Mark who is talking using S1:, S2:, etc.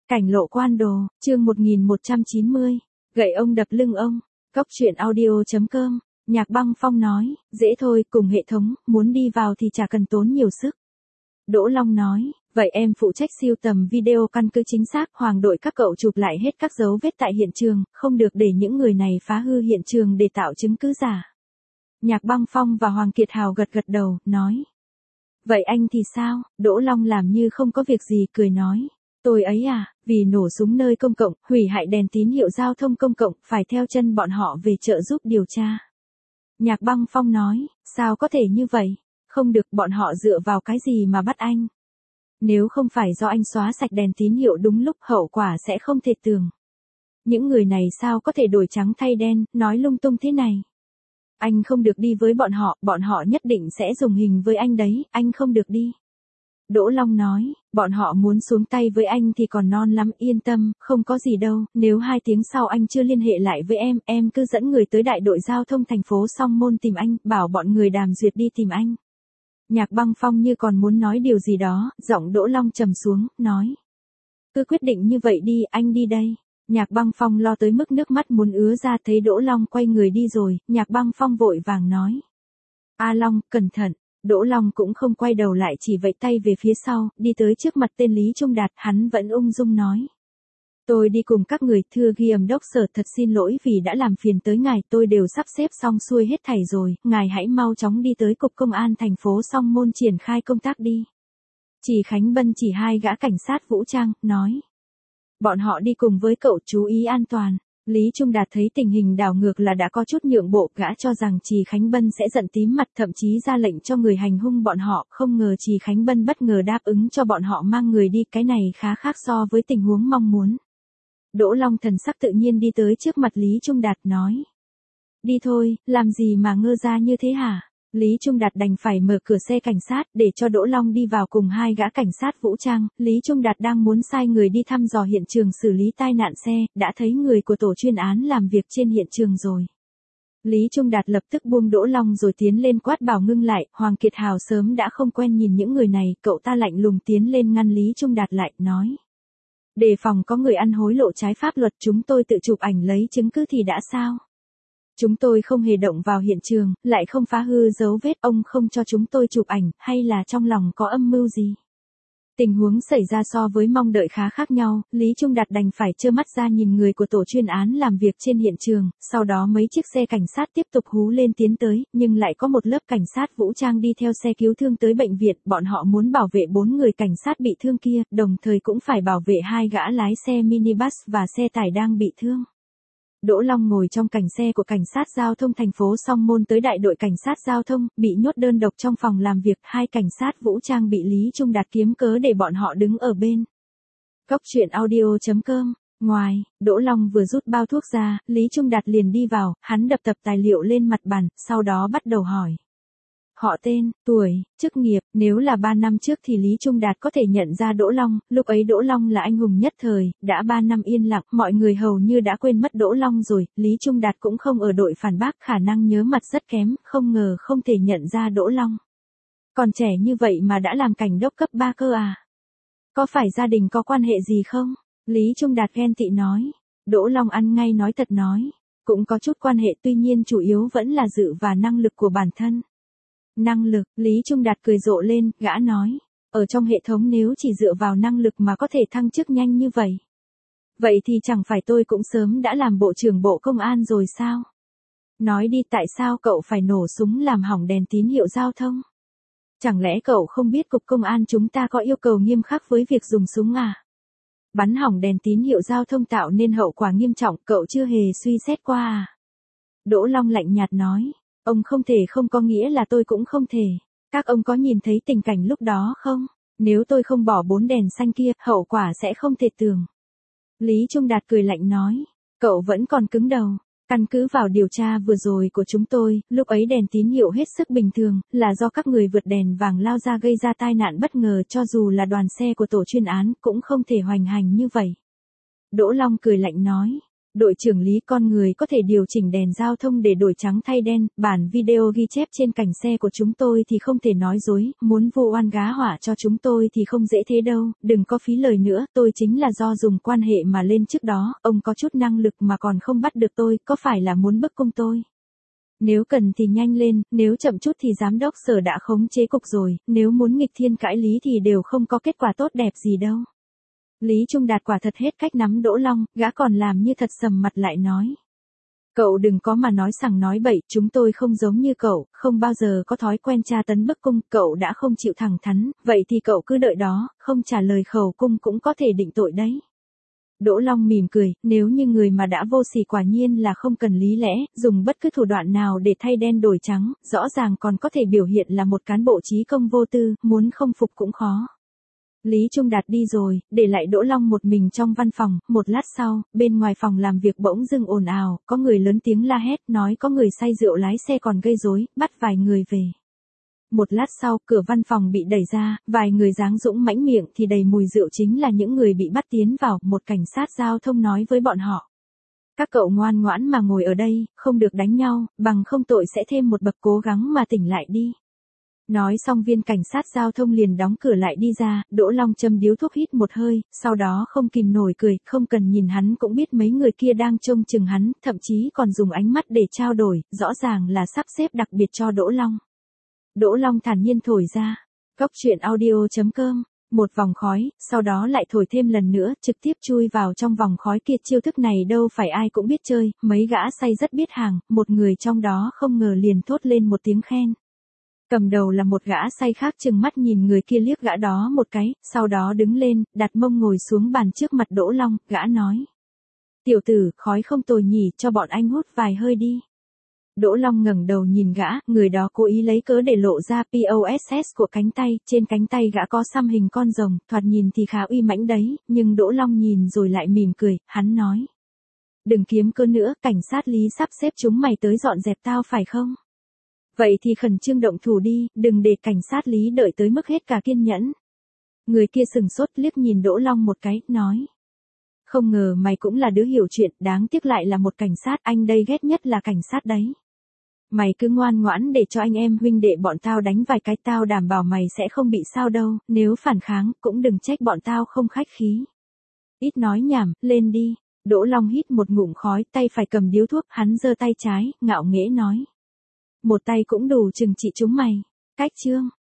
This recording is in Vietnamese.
S1: Cảnh lộ quan đồ, chương 1190. Gậy ông đập lưng ông. Cóc truyện audio.com. Nhạc Băng Phong nói, dễ thôi, cùng hệ thống, muốn đi vào thì chả cần tốn nhiều sức. Đỗ Long nói, vậy em phụ trách siêu tầm video căn cứ chính xác, Hoàng đội các cậu chụp lại hết các dấu vết tại hiện trường, không được để những người này phá hư hiện trường để tạo chứng cứ giả. Nhạc Băng Phong và Hoàng Kiệt Hào gật gật đầu, nói. Vậy anh thì sao? Đỗ Long làm như không có việc gì, cười nói. Tôi ấy à, vì nổ súng nơi công cộng, hủy hại đèn tín hiệu giao thông công cộng, phải theo chân bọn họ về trợ giúp điều tra. Nhạc Băng Phong nói, sao có thể như vậy? Không được, bọn họ dựa vào cái gì mà bắt anh? Nếu không phải do anh xóa sạch đèn tín hiệu đúng lúc, hậu quả sẽ không thể tưởng. Những người này sao có thể đổi trắng thay đen, nói lung tung thế này? Anh không được đi với bọn họ nhất định sẽ dùng hình với anh đấy, anh không được đi. Đỗ Long nói, bọn họ muốn xuống tay với anh thì còn non lắm, yên tâm, không có gì đâu, nếu 2 tiếng sau anh chưa liên hệ lại với em cứ dẫn người tới đại đội giao thông thành phố Song Môn tìm anh, bảo bọn người Đàm Duyệt đi tìm anh. Nhạc Băng Phong như còn muốn nói điều gì đó, giọng Đỗ Long trầm xuống, nói. Cứ quyết định như vậy đi, anh đi đây. Nhạc Băng Phong lo tới mức nước mắt muốn ứa ra, thấy Đỗ Long quay người đi rồi, Nhạc Băng Phong vội vàng nói. A Long, cẩn thận. Đỗ Long cũng không quay đầu lại, chỉ vẫy tay về phía sau, đi tới trước mặt tên Lý Trung Đạt, hắn vẫn ung dung nói. Tôi đi cùng các người, thưa ghi âm đốc sở, thật xin lỗi vì đã làm phiền tới ngài, tôi đều sắp xếp xong xuôi hết thảy rồi, ngài hãy mau chóng đi tới cục công an thành phố Song Môn triển khai công tác đi. Chỉ Khánh Bân chỉ 2 gã cảnh sát vũ trang, nói. Bọn họ đi cùng với cậu, chú ý an toàn. Lý Trung Đạt thấy tình hình đảo ngược là đã có chút nhượng bộ, gã cho rằng Trì Khánh Bân sẽ giận tím mặt, thậm chí ra lệnh cho người hành hung bọn họ, không ngờ Trì Khánh Bân bất ngờ đáp ứng cho bọn họ mang người đi, cái này khá khác so với tình huống mong muốn. Đỗ Long thần sắc tự nhiên đi tới trước mặt Lý Trung Đạt, nói. Đi thôi, làm gì mà ngơ ra như thế hả? Lý Trung Đạt đành phải mở cửa xe cảnh sát để cho Đỗ Long đi vào cùng 2 gã cảnh sát vũ trang. Lý Trung Đạt đang muốn sai người đi thăm dò hiện trường xử lý tai nạn xe, đã thấy người của tổ chuyên án làm việc trên hiện trường rồi. Lý Trung Đạt lập tức buông Đỗ Long rồi tiến lên quát bảo ngưng lại. Hoàng Kiệt Hào sớm đã không quen nhìn những người này, cậu ta lạnh lùng tiến lên ngăn Lý Trung Đạt lại, nói. Đề phòng có người ăn hối lộ trái pháp luật, chúng tôi tự chụp ảnh lấy chứng cứ thì đã sao? Chúng tôi không hề động vào hiện trường, lại không phá hư dấu vết, ông không cho chúng tôi chụp ảnh, hay là trong lòng có âm mưu gì? Tình huống xảy ra so với mong đợi khá khác nhau, Lý Trung Đạt đành phải trơ mắt ra nhìn người của tổ chuyên án làm việc trên hiện trường, sau đó mấy chiếc xe cảnh sát tiếp tục hú lên tiến tới, nhưng lại có một lớp cảnh sát vũ trang đi theo xe cứu thương tới bệnh viện, bọn họ muốn bảo vệ 4 người cảnh sát bị thương kia, đồng thời cũng phải bảo vệ 2 gã lái xe minibus và xe tải đang bị thương. Đỗ Long ngồi trong cảnh xe của cảnh sát giao thông thành phố Song Môn tới đại đội cảnh sát giao thông, bị nhốt đơn độc trong phòng làm việc, 2 cảnh sát vũ trang bị Lý Trung Đạt kiếm cớ để bọn họ đứng ở bên. Cóc truyện audio.com. Ngoài, Đỗ Long vừa rút bao thuốc ra, Lý Trung Đạt liền đi vào, hắn đập tập tài liệu lên mặt bàn, sau đó bắt đầu hỏi. Họ tên, tuổi, chức nghiệp, nếu là 3 năm trước thì Lý Trung Đạt có thể nhận ra Đỗ Long, lúc ấy Đỗ Long là anh hùng nhất thời, đã 3 năm yên lặng, mọi người hầu như đã quên mất Đỗ Long rồi, Lý Trung Đạt cũng không ở đội phản bác, khả năng nhớ mặt rất kém, không ngờ không thể nhận ra Đỗ Long. Còn trẻ như vậy mà đã làm cảnh đốc cấp 3 cơ à? Có phải gia đình có quan hệ gì không? Lý Trung Đạt ghen tị nói. Đỗ Long ăn ngay nói thật nói. Cũng có chút quan hệ, tuy nhiên chủ yếu vẫn là dự và năng lực của bản thân. Năng lực, Lý Trung Đạt cười rộ lên, gã nói. Ở trong hệ thống nếu chỉ dựa vào năng lực mà có thể thăng chức nhanh như vậy. Vậy thì chẳng phải tôi cũng sớm đã làm bộ trưởng bộ công an rồi sao? Nói đi, tại sao cậu phải nổ súng làm hỏng đèn tín hiệu giao thông? Chẳng lẽ cậu không biết cục công an chúng ta có yêu cầu nghiêm khắc với việc dùng súng à? Bắn hỏng đèn tín hiệu giao thông tạo nên hậu quả nghiêm trọng, cậu chưa hề suy xét qua à? Đỗ Long lạnh nhạt nói. Ông không thể không có nghĩa là tôi cũng không thể. Các ông có nhìn thấy tình cảnh lúc đó không? Nếu tôi không bỏ 4 đèn xanh kia, hậu quả sẽ không thể tưởng. Lý Trung Đạt cười lạnh nói. Cậu vẫn còn cứng đầu. Căn cứ vào điều tra vừa rồi của chúng tôi, lúc ấy đèn tín hiệu hết sức bình thường, là do các người vượt đèn vàng lao ra gây ra tai nạn bất ngờ, cho dù là đoàn xe của tổ chuyên án cũng không thể hoành hành như vậy. Đỗ Long cười lạnh nói. Đội trưởng Lý, con người có thể điều chỉnh đèn giao thông để đổi trắng thay đen, bản video ghi chép trên cảnh xe của chúng tôi thì không thể nói dối, muốn vu oan gá họa cho chúng tôi thì không dễ thế đâu, đừng có phí lời nữa, tôi chính là do dùng quan hệ mà lên trước đó, ông có chút năng lực mà còn không bắt được tôi, có phải là muốn bức cung tôi? Nếu cần thì nhanh lên, nếu chậm chút thì giám đốc sở đã khống chế cục rồi, nếu muốn nghịch thiên cãi lý thì đều không có kết quả tốt đẹp gì đâu. Lý Trung Đạt quả thật hết cách nắm Đỗ Long, gã còn làm như thật sầm mặt lại nói. Cậu đừng có mà nói sằng nói bậy, chúng tôi không giống như cậu, không bao giờ có thói quen tra tấn bức cung, cậu đã không chịu thẳng thắn, vậy thì cậu cứ đợi đó, không trả lời khẩu cung cũng có thể định tội đấy. Đỗ Long mỉm cười, nếu như người mà đã vô sỉ quả nhiên là không cần lý lẽ, dùng bất cứ thủ đoạn nào để thay đen đổi trắng, rõ ràng còn có thể biểu hiện là một cán bộ trí công vô tư, muốn không phục cũng khó. Lý Trung Đạt đi rồi, để lại Đỗ Long một mình trong văn phòng, một lát sau, bên ngoài phòng làm việc bỗng dưng ồn ào, có người lớn tiếng la hét, nói có người say rượu lái xe còn gây rối, bắt vài người về. Một lát sau, cửa văn phòng bị đẩy ra, vài người dáng dũng mãnh miệng thì đầy mùi rượu chính là những người bị bắt tiến vào, một cảnh sát giao thông nói với bọn họ. Các cậu ngoan ngoãn mà ngồi ở đây, không được đánh nhau, bằng không tội sẽ thêm một bậc, cố gắng mà tỉnh lại đi. Nói xong viên cảnh sát giao thông liền đóng cửa lại đi ra, Đỗ Long châm điếu thuốc hít một hơi, sau đó không kìm nổi cười, không cần nhìn hắn cũng biết mấy người kia đang trông chừng hắn, thậm chí còn dùng ánh mắt để trao đổi, rõ ràng là sắp xếp đặc biệt cho Đỗ Long. Đỗ Long thản nhiên thổi ra, Cóc truyện audio.com, một vòng khói, sau đó lại thổi thêm lần nữa, trực tiếp chui vào trong vòng khói kia. Chiêu thức này đâu phải ai cũng biết chơi, mấy gã say rất biết hàng, một người trong đó không ngờ liền thốt lên một tiếng khen. Cầm đầu là một gã say khác trừng mắt nhìn người kia liếc gã đó một cái, sau đó đứng lên, đặt mông ngồi xuống bàn trước mặt Đỗ Long, gã nói. Tiểu tử, khói không tồi nhỉ, cho bọn anh hút vài hơi đi. Đỗ Long ngẩng đầu nhìn gã, người đó cố ý lấy cớ để lộ ra POSS của cánh tay, trên cánh tay gã có xăm hình con rồng, thoạt nhìn thì khá uy mãnh đấy, nhưng Đỗ Long nhìn rồi lại mỉm cười, hắn nói. Đừng kiếm cớ nữa, cảnh sát Lý sắp xếp chúng mày tới dọn dẹp tao phải không? Vậy thì khẩn trương động thủ đi, đừng để cảnh sát Lý đợi tới mức hết cả kiên nhẫn. Người kia sừng sốt liếc nhìn Đỗ Long một cái, nói. Không ngờ mày cũng là đứa hiểu chuyện, đáng tiếc lại là một cảnh sát, anh đây ghét nhất là cảnh sát đấy. Mày cứ ngoan ngoãn để cho anh em huynh đệ bọn tao đánh vài cái, tao đảm bảo mày sẽ không bị sao đâu, nếu phản kháng, cũng đừng trách bọn tao không khách khí. Ít nói nhảm, lên đi. Đỗ Long hít một ngụm khói, tay phải cầm điếu thuốc, hắn giơ tay trái, ngạo nghễ nói. Một tay cũng đủ chừng trị chúng mày. Cách chương.